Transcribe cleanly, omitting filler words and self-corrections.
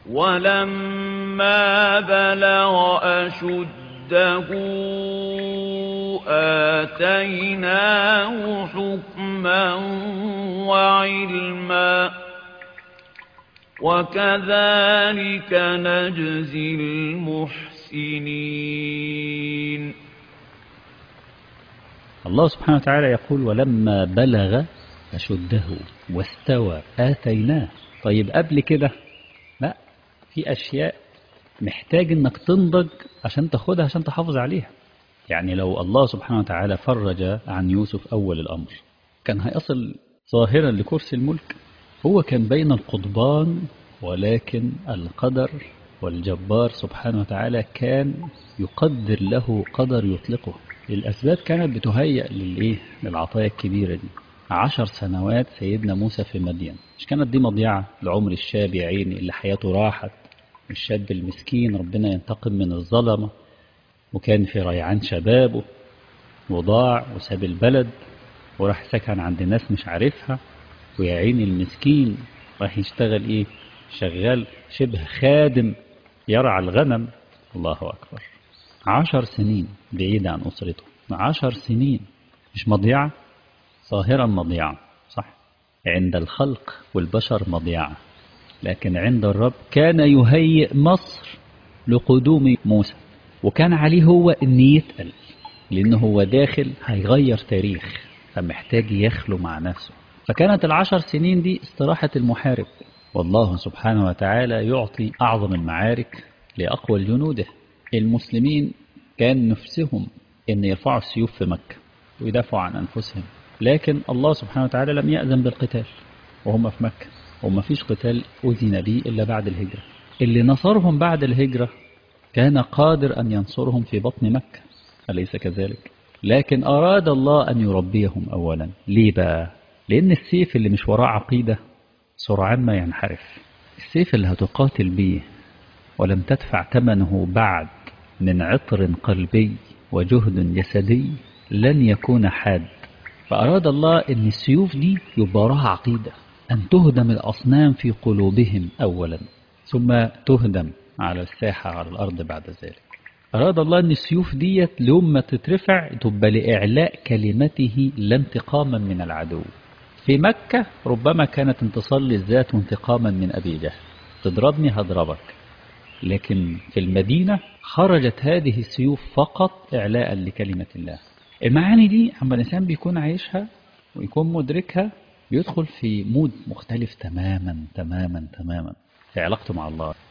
ولما بلغ أشده آتيناه حكما وعلما وكذلك نجزي المحسنين. الله سبحانه وتعالى يقول ولما بلغ أشده واستوى آتيناه. طيب قبل كده لا، في أشياء محتاج انك تنضج عشان تاخدها عشان تحافظ عليها. يعني لو الله سبحانه وتعالى فرج عن يوسف أول الأمر كان هيصل ظاهرا لكرسي الملك. هو كان بين القضبان، ولكن القدر والجبار سبحانه وتعالى كان يقدر له قدر يطلقه. الأسباب كانت بتهيأ للعطايا الكبيرة دي. 10 سنوات سيدنا موسى في مدين، مش كانت دي مضيعة لعمر الشاب يا عيني اللي حياته راحت، الشاب المسكين ربنا ينتقم من الظلمة، وكان في ريعان شبابه وضاع وساب البلد وراح سكن عند ناس مش عارفها، ويا عيني المسكين راح يشتغل ايه؟ شغال شبه خادم يرعى الغنم. الله أكبر، 10 سنين بعيد عن أسرته، 10 سنين. مش مضيعة؟ ظاهرا مضيعة صح، عند الخلق والبشر مضيعة، لكن عند الرب كان يهيئ مصر لقدوم موسى، وكان عليه هو ان يتقل، لأنه هو داخل هيغير تاريخ، فمحتاج يخلو مع نفسه. فكانت 10 سنين دي استراحة المحارب، والله سبحانه وتعالى يعطي أعظم المعارك لأقوى جنوده. المسلمين كان نفسهم أن يرفعوا السيوف في مكة ويدافعوا عن أنفسهم، لكن الله سبحانه وتعالى لم يأذن بالقتال وهم في مكة، وما فيش قتال أذن به إلا بعد الهجرة. اللي نصرهم بعد الهجرة كان قادر أن ينصرهم في بطن مكة، أليس كذلك؟ لكن أراد الله أن يربيهم أولا. ليه بقى؟ لأن السيف اللي مش وراه عقيدة سرعان ما ينحرف. السيف اللي هتقاتل بيه ولم تدفع ثمنه بعد من عطر قلبي وجهد جسدي لن يكون حاد. فأراد الله أن السيوف دي يبقى وراها عقيدة، أن تهدم الأصنام في قلوبهم أولا ثم تهدم على الساحة على الأرض بعد ذلك. أراد الله أن السيوف ديت لما تترفع تبقى لإعلاء كلمته لا انتقاما من العدو. في مكة ربما كانت انتصار للذات وانتقاما من أبي جهل، تضربني هضربك، لكن في المدينة خرجت هذه السيوف فقط إعلاء لكلمة الله. المعاني دي عما الإنسان بيكون عايشها ويكون مدركها بيدخل في مود مختلف تماما تماما تماما في علاقته مع الله.